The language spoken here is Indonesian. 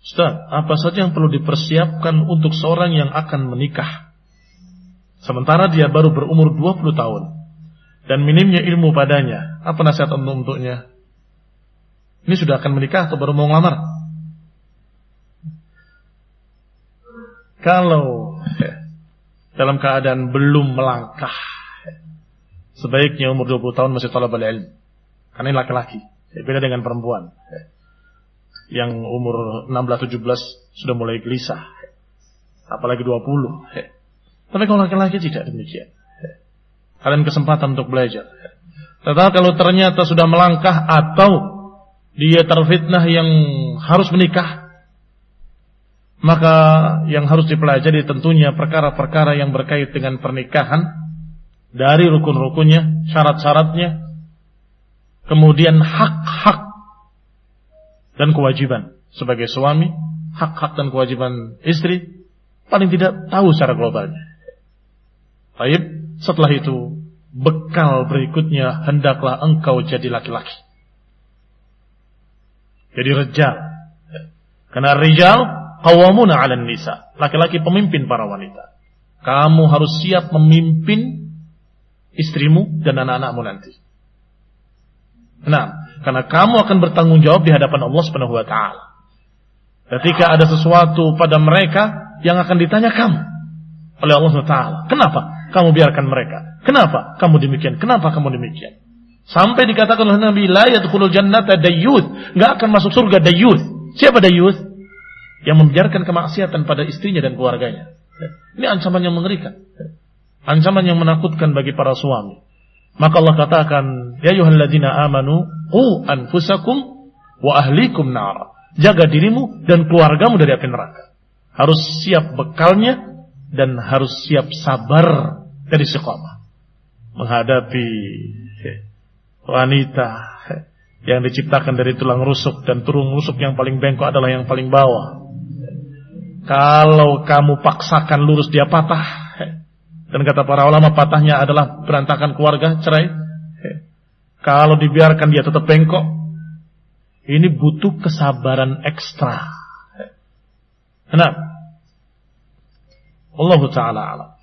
Ustaz, apa saja yang perlu dipersiapkan untuk seorang yang akan menikah sementara dia baru berumur 20 tahun dan minimnya ilmu padanya? Apa nasihat untuknya? Ini sudah akan menikah atau baru mau ngelamar? Kalau dalam keadaan belum melangkah, sebaiknya umur 20 tahun masih thalabul ilm. Karena ini laki-laki, beda dengan perempuan yang umur 16-17 sudah mulai gelisah, apalagi 20. Tapi kalau laki-laki tidak demikian. Kalian kesempatan untuk belajar. Tetapi kalau ternyata sudah melangkah atau dia terfitnah yang harus menikah, maka yang harus dipelajari tentunya perkara-perkara yang berkait dengan pernikahan, dari rukun-rukunnya, syarat-syaratnya, kemudian hak-hak dan kewajiban sebagai suami, hak-hak dan kewajiban istri, paling tidak tahu secara globalnya. Baik, setelah itu bekal berikutnya, hendaklah engkau jadi laki-laki, jadi rijal. Karena rijal qawwamuna 'alan nisa, laki-laki pemimpin para wanita. Kamu harus siap memimpin istrimu dan anak-anakmu nanti. Nah, karena kamu akan bertanggung jawab di hadapan Allah Subhanahu wa taala. Ketika ada sesuatu pada mereka yang akan ditanya kamu oleh Allah Subhanahu wa taala. Kenapa kamu biarkan mereka? Kenapa kamu demikian? Kenapa kamu demikian? Sampai dikatakan oleh Nabi, la yadkhulul jannata dayyuth, enggak akan masuk surga dayyuth. Siapa dayyuth? Yang membiarkan kemaksiatan pada istrinya dan keluarganya. Ini ancaman yang mengerikan. Ancaman yang menakutkan bagi para suami. Maka Allah katakan, ya ayyuhalladzina amanu qu anfusakum wa ahlikum nar. Jaga dirimu dan keluargamu dari api neraka. Harus siap bekalnya dan harus siap sabar dari istiqamah menghadapi wanita yang diciptakan dari tulang rusuk, dan tulang rusuk yang paling bengkok adalah yang paling bawah. Kalau kamu paksakan lurus, dia patah. Dan kata para ulama, patahnya adalah berantakan keluarga, cerai. Kalau dibiarkan dia tetap bengkok, ini butuh kesabaran ekstra. Nah, Allah Ta'ala alam.